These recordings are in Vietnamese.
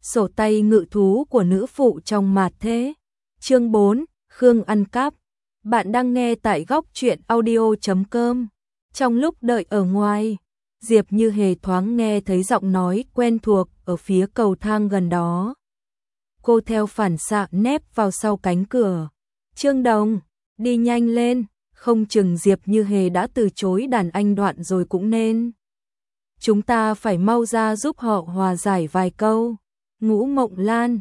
Sổ tay ngự thú của nữ phụ trong mạt thế. Chương 4, Khương ăn cắp. Bạn đang nghe tại góc truyện audio.com. Trong lúc đợi ở ngoài, Diệp Như Hề thoáng nghe thấy giọng nói quen thuộc ở phía cầu thang gần đó. Cô theo phản xạ nép vào sau cánh cửa. Trương Đồng, đi nhanh lên, không chừng Diệp Như Hề đã từ chối đàn anh Đoạn rồi cũng nên. Chúng ta phải mau ra giúp họ hòa giải vài câu. Ngũ Mộng Lan,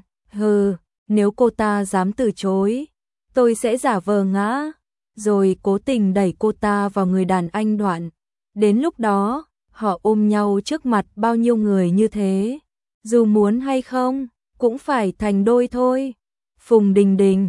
nếu cô ta dám từ chối, tôi sẽ giả vờ ngã, rồi cố tình đẩy cô ta vào người đàn anh Đoạn. Đến lúc đó, họ ôm nhau trước mặt bao nhiêu người như thế, dù muốn hay không, cũng phải thành đôi thôi. Phùng Đình Đình,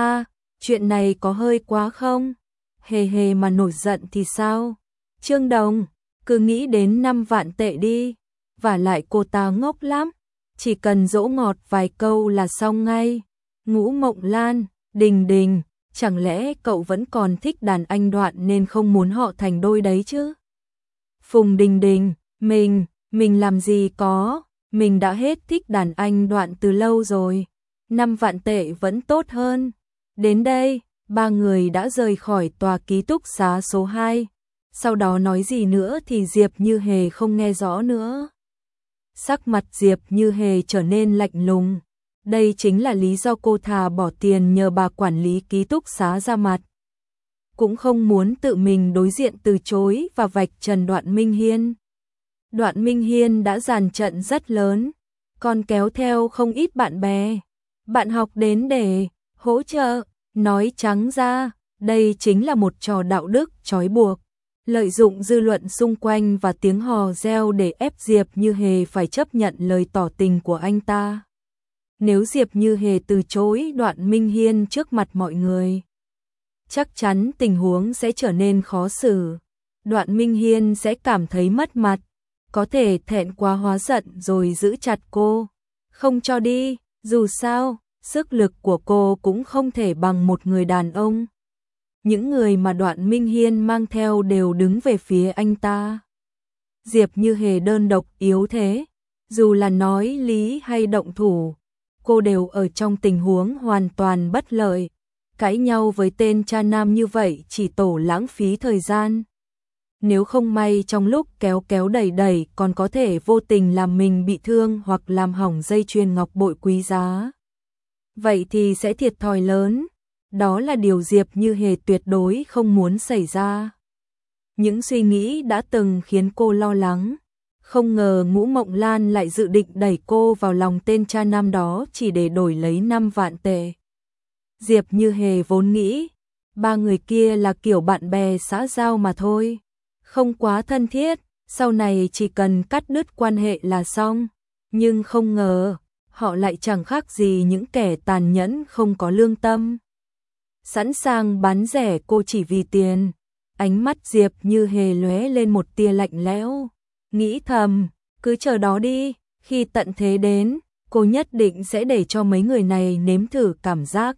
chuyện này có hơi quá không? Hề hề mà nổi giận thì sao? Trương Đồng, cứ nghĩ đến 5 vạn tệ đi, vả lại cô ta ngốc lắm, chỉ cần dỗ ngọt vài câu là xong ngay. Ngũ Mộng Lan, Đình Đình, chẳng lẽ cậu vẫn còn thích đàn anh Đoạn nên không muốn họ thành đôi đấy chứ? Phùng Đình Đình, mình làm gì có, mình đã hết thích đàn anh Đoạn từ lâu rồi, 5 vạn tệ vẫn tốt hơn. Đến đây, ba người đã rời khỏi tòa ký túc xá số 2, sau đó nói gì nữa thì Diệp Như Hề không nghe rõ nữa. Sắc mặt Diệp Như Hề trở nên lạnh lùng, đây chính là lý do cô thà bỏ tiền nhờ bà quản lý ký túc xá ra mặt, cũng không muốn tự mình đối diện từ chối và vạch trần Đoạn Minh Hiên. Đoạn Minh Hiên đã dàn trận rất lớn, còn kéo theo không ít bạn bè, bạn học đến để hỗ trợ. Nói trắng ra, đây chính là một trò đạo đức trói buộc, lợi dụng dư luận xung quanh và tiếng hò reo để ép Diệp Như Hề phải chấp nhận lời tỏ tình của anh ta. Nếu Diệp Như Hề từ chối Đoạn Minh Hiên trước mặt mọi người, chắc chắn tình huống sẽ trở nên khó xử. Đoạn Minh Hiên sẽ cảm thấy mất mặt, có thể thẹn quá hóa giận rồi giữ chặt cô, không cho đi, dù sao sức lực của cô cũng không thể bằng một người đàn ông. Những người mà Đoạn Minh Hiên mang theo đều đứng về phía anh ta. Diệp Như Hề đơn độc yếu thế, dù là nói lý hay động thủ, cô đều ở trong tình huống hoàn toàn bất lợi. Cãi nhau với tên cha nam như vậy chỉ tổ lãng phí thời gian. Nếu không may trong lúc kéo kéo đẩy đẩy còn có thể vô tình làm mình bị thương hoặc làm hỏng dây chuyền ngọc bội quý giá, vậy thì sẽ thiệt thòi lớn. Đó là điều Diệp Như Hề tuyệt đối không muốn xảy ra. Những suy nghĩ đã từng khiến cô lo lắng. Không ngờ Ngũ Mộng Lan lại dự định đẩy cô vào lòng tên cha nam đó chỉ để đổi lấy 5 vạn tệ. Diệp Như Hề vốn nghĩ ba người kia là kiểu bạn bè xã giao mà thôi, không quá thân thiết, sau này chỉ cần cắt đứt quan hệ là xong. Nhưng không ngờ họ lại chẳng khác gì những kẻ tàn nhẫn không có lương tâm, sẵn sàng bán rẻ cô chỉ vì tiền. Ánh mắt Diệp Như Hề lóe lên một tia lạnh lẽo, nghĩ thầm, cứ chờ đó đi, khi tận thế đến, cô nhất định sẽ để cho mấy người này nếm thử cảm giác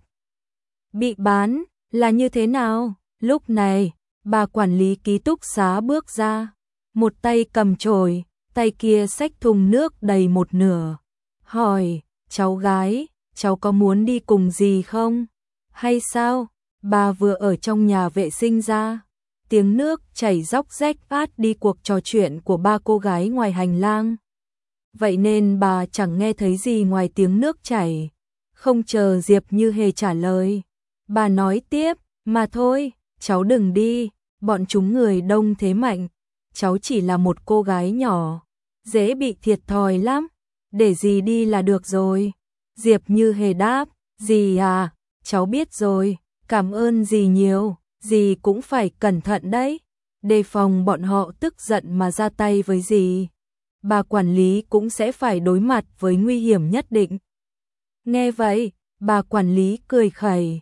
bị bán là như thế nào. Lúc này, bà quản lý ký túc xá bước ra, một tay cầm chổi, tay kia xách thùng nước đầy một nửa, hỏi, cháu gái, cháu có muốn đi cùng gì không? Hay sao? Bà vừa ở trong nhà vệ sinh ra, tiếng nước chảy róc rách phát đi cuộc trò chuyện của ba cô gái ngoài hành lang. Vậy nên bà chẳng nghe thấy gì ngoài tiếng nước chảy. Không chờ Diệp Như Hề trả lời, bà nói tiếp, mà thôi, cháu đừng đi, bọn chúng người đông thế mạnh, cháu chỉ là một cô gái nhỏ, dễ bị thiệt thòi lắm, để dì đi là được rồi. Diệp Như Hề đáp, dì à, cháu biết rồi, cảm ơn dì nhiều, dì cũng phải cẩn thận đấy, đề phòng bọn họ tức giận mà ra tay với dì. Bà quản lý cũng sẽ phải đối mặt với nguy hiểm nhất định. Nghe vậy, bà quản lý cười khẩy,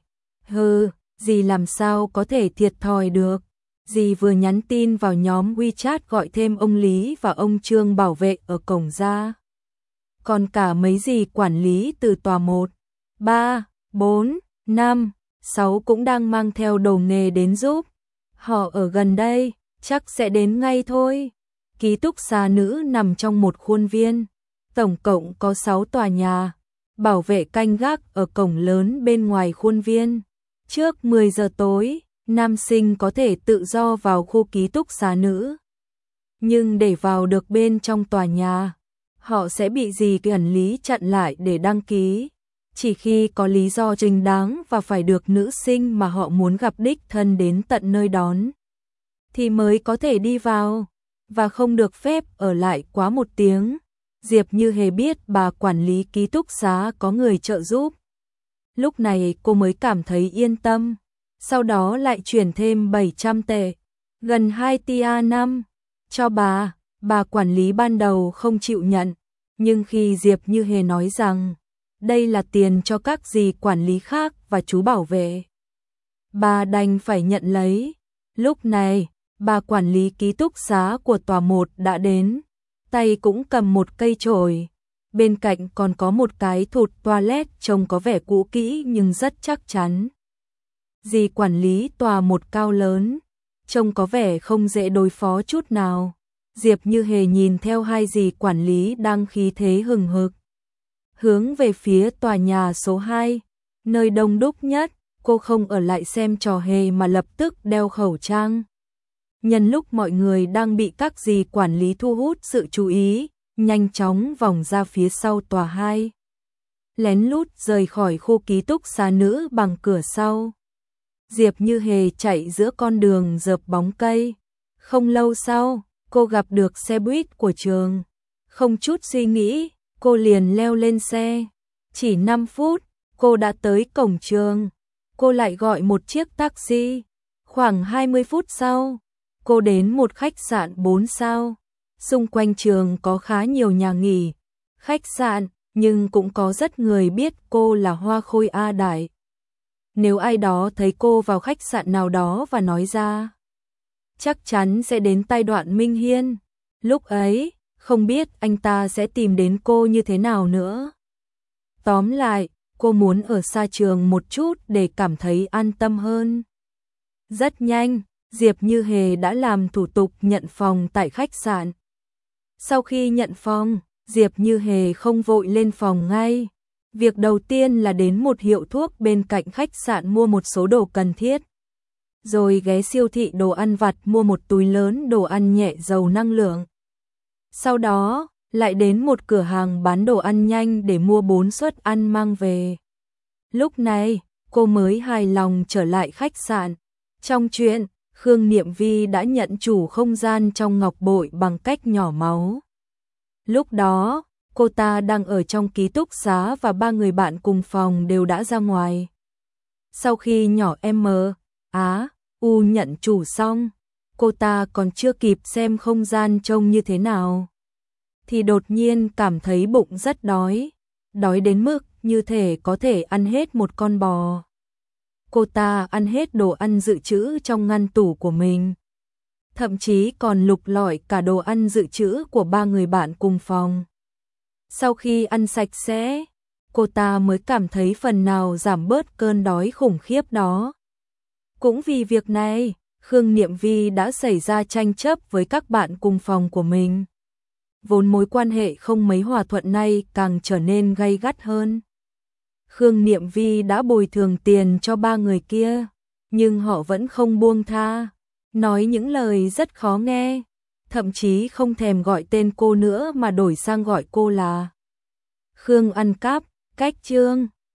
dì làm sao có thể thiệt thòi được. Dì vừa nhắn tin vào nhóm WeChat gọi thêm ông Lý và ông Trương bảo vệ ở cổng ra. Còn cả mấy dì quản lý từ tòa 1, 3, 4, 5, 6 cũng đang mang theo đồ nghề đến giúp. Họ ở gần đây, chắc sẽ đến ngay thôi. Ký túc xá nữ nằm trong một khuôn viên. Tổng cộng có 6 tòa nhà, bảo vệ canh gác ở cổng lớn bên ngoài khuôn viên. Trước 10 giờ tối, nam sinh có thể tự do vào khu ký túc xá nữ. Nhưng để vào được bên trong tòa nhà, họ sẽ bị dì quản lý chặn lại để đăng ký. Chỉ khi có lý do chính đáng và phải được nữ sinh mà họ muốn gặp đích thân đến tận nơi đón, thì mới có thể đi vào, và không được phép ở lại quá 1 tiếng. Diệp Như Hề biết bà quản lý ký túc xá có người trợ giúp. Lúc này cô mới cảm thấy yên tâm. Sau đó lại chuyển thêm 700 tệ, gần 2 tia năm, cho bà quản lý ban đầu không chịu nhận. Nhưng khi Diệp Như Hề nói rằng đây là tiền cho các dì quản lý khác và chú bảo vệ, bà đành phải nhận lấy. Lúc này, bà quản lý ký túc xá của tòa 1 đã đến, tay cũng cầm một cây chổi. Bên cạnh còn có một cái thụt toilet trông có vẻ cũ kỹ nhưng rất chắc chắn. Dì quản lý tòa 1 cao lớn, trông có vẻ không dễ đối phó chút nào. Diệp Như Hề nhìn theo hai dì quản lý đang khí thế hừng hực hướng về phía tòa nhà số 2, nơi đông đúc nhất. Cô không ở lại xem trò hề mà lập tức đeo khẩu trang. Nhân lúc mọi người đang bị các dì quản lý thu hút sự chú ý, nhanh chóng vòng ra phía sau tòa 2, lén lút rời khỏi khu ký túc xá nữ bằng cửa sau. Diệp Như Hề chạy giữa con đường rợp bóng cây. Không lâu sau, cô gặp được xe buýt của trường. Không chút suy nghĩ, cô liền leo lên xe. Chỉ 5 phút, cô đã tới cổng trường. Cô lại gọi một chiếc taxi. Khoảng 20 phút sau, cô đến một khách sạn 4 sao. Xung quanh trường có khá nhiều nhà nghỉ, khách sạn, nhưng cũng có rất người biết cô là Hoa Khôi A Đại. Nếu ai đó thấy cô vào khách sạn nào đó và nói ra, chắc chắn sẽ đến tai Đoạn Minh Hiên. Lúc ấy, không biết anh ta sẽ tìm đến cô như thế nào nữa. Tóm lại, cô muốn ở xa trường một chút để cảm thấy an tâm hơn. Rất nhanh, Diệp Như Hề đã làm thủ tục nhận phòng tại khách sạn. Sau khi nhận phòng, Diệp Như Hề không vội lên phòng ngay. Việc đầu tiên là đến một hiệu thuốc bên cạnh khách sạn mua một số đồ cần thiết. Rồi ghé siêu thị đồ ăn vặt mua một túi lớn đồ ăn nhẹ giàu năng lượng. Sau đó, lại đến một cửa hàng bán đồ ăn nhanh để mua 4 suất ăn mang về. Lúc này, cô mới hài lòng trở lại khách sạn. Trong chuyện, Khương Niệm Vi đã nhận chủ không gian trong ngọc bội bằng cách nhỏ máu. Lúc đó, cô ta đang ở trong ký túc xá và 3 người bạn cùng phòng đều đã ra ngoài. Sau khi nhỏ U nhận chủ xong, cô ta còn chưa kịp xem không gian trông như thế nào, thì đột nhiên cảm thấy bụng rất đói. Đói đến mức như thể có thể ăn hết một con bò. Cô ta ăn hết đồ ăn dự trữ trong ngăn tủ của mình. Thậm chí còn lục lọi cả đồ ăn dự trữ của 3 người bạn cùng phòng. Sau khi ăn sạch sẽ, cô ta mới cảm thấy phần nào giảm bớt cơn đói khủng khiếp đó. Cũng vì việc này, Khương Niệm Vi đã xảy ra tranh chấp với các bạn cùng phòng của mình. Vốn mối quan hệ không mấy hòa thuận này càng trở nên gay gắt hơn. Khương Niệm Vi đã bồi thường tiền cho 3 người kia, nhưng họ vẫn không buông tha, nói những lời rất khó nghe, thậm chí không thèm gọi tên cô nữa mà đổi sang gọi cô là Khương ăn cắp. Cách chương